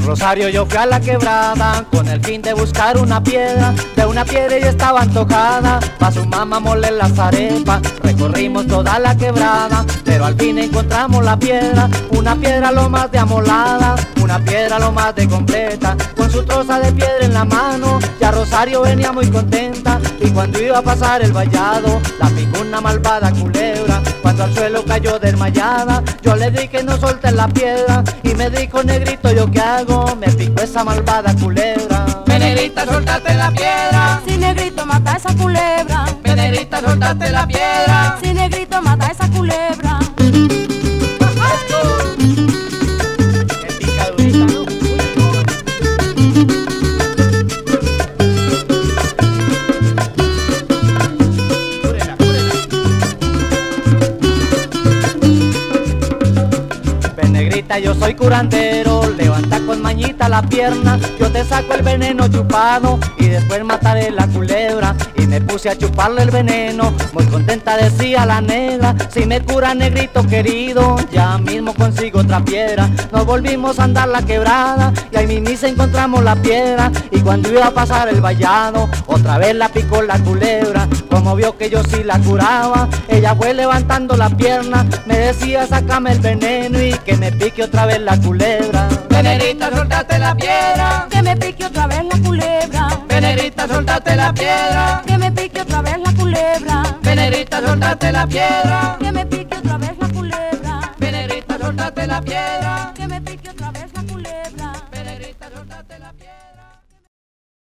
Rosario yo fui a la quebrada con el fin de buscar una piedra. De una piedra ella estaba antojada, pa' su mamá moler las arepas. Recorrimos toda la quebrada, pero al fin encontramos la piedra. Una piedra lo más de amolada, una piedra lo más de completa. Con su troza de piedra en la mano, ya Rosario venía muy contenta. Y cuando iba a pasar el vallado, la picó una malvada culebra. Cuando al suelo cayó desmayada, yo le dije que no solté la piedra. Y me dijo: negrito, ¿yo qué hago? Me picó esa malvada culebra. Ve, negrita, soltate la piedra. Si negrito mata esa culebra. Ve, negrita, soltate la piedra. Si negrito mata esa culebra. Me pica durita, ¿no? Negrita, yo soy curandero, levanta con mañita la pierna. Yo te saco el veneno chupado y después mataré la culebra. Y me puse a chuparle el veneno, muy contenta decía la negra: si me cura, negrito querido, ya mismo consigo otra piedra. Nos volvimos a andar la quebrada y ahí mismo encontramos la piedra. Y cuando iba a pasar el vallado, otra vez la picó la culebra. Como vio que yo sí la curaba, ella fue levantando la pierna. Me decía: sácame el veneno y que me pique otra vez la culebra. Ve, negrita, soltate la piedra. Que me pique otra vez la culebra. Ve, negrita, soltate la piedra. Que me pique otra vez la culebra. Ve, negrita, soltate la piedra. Que me pique otra vez la culebra. Ve, negrita, soltate la piedra. Que me pique otra vez la culebra. Ve, negrita, soltate la piedra.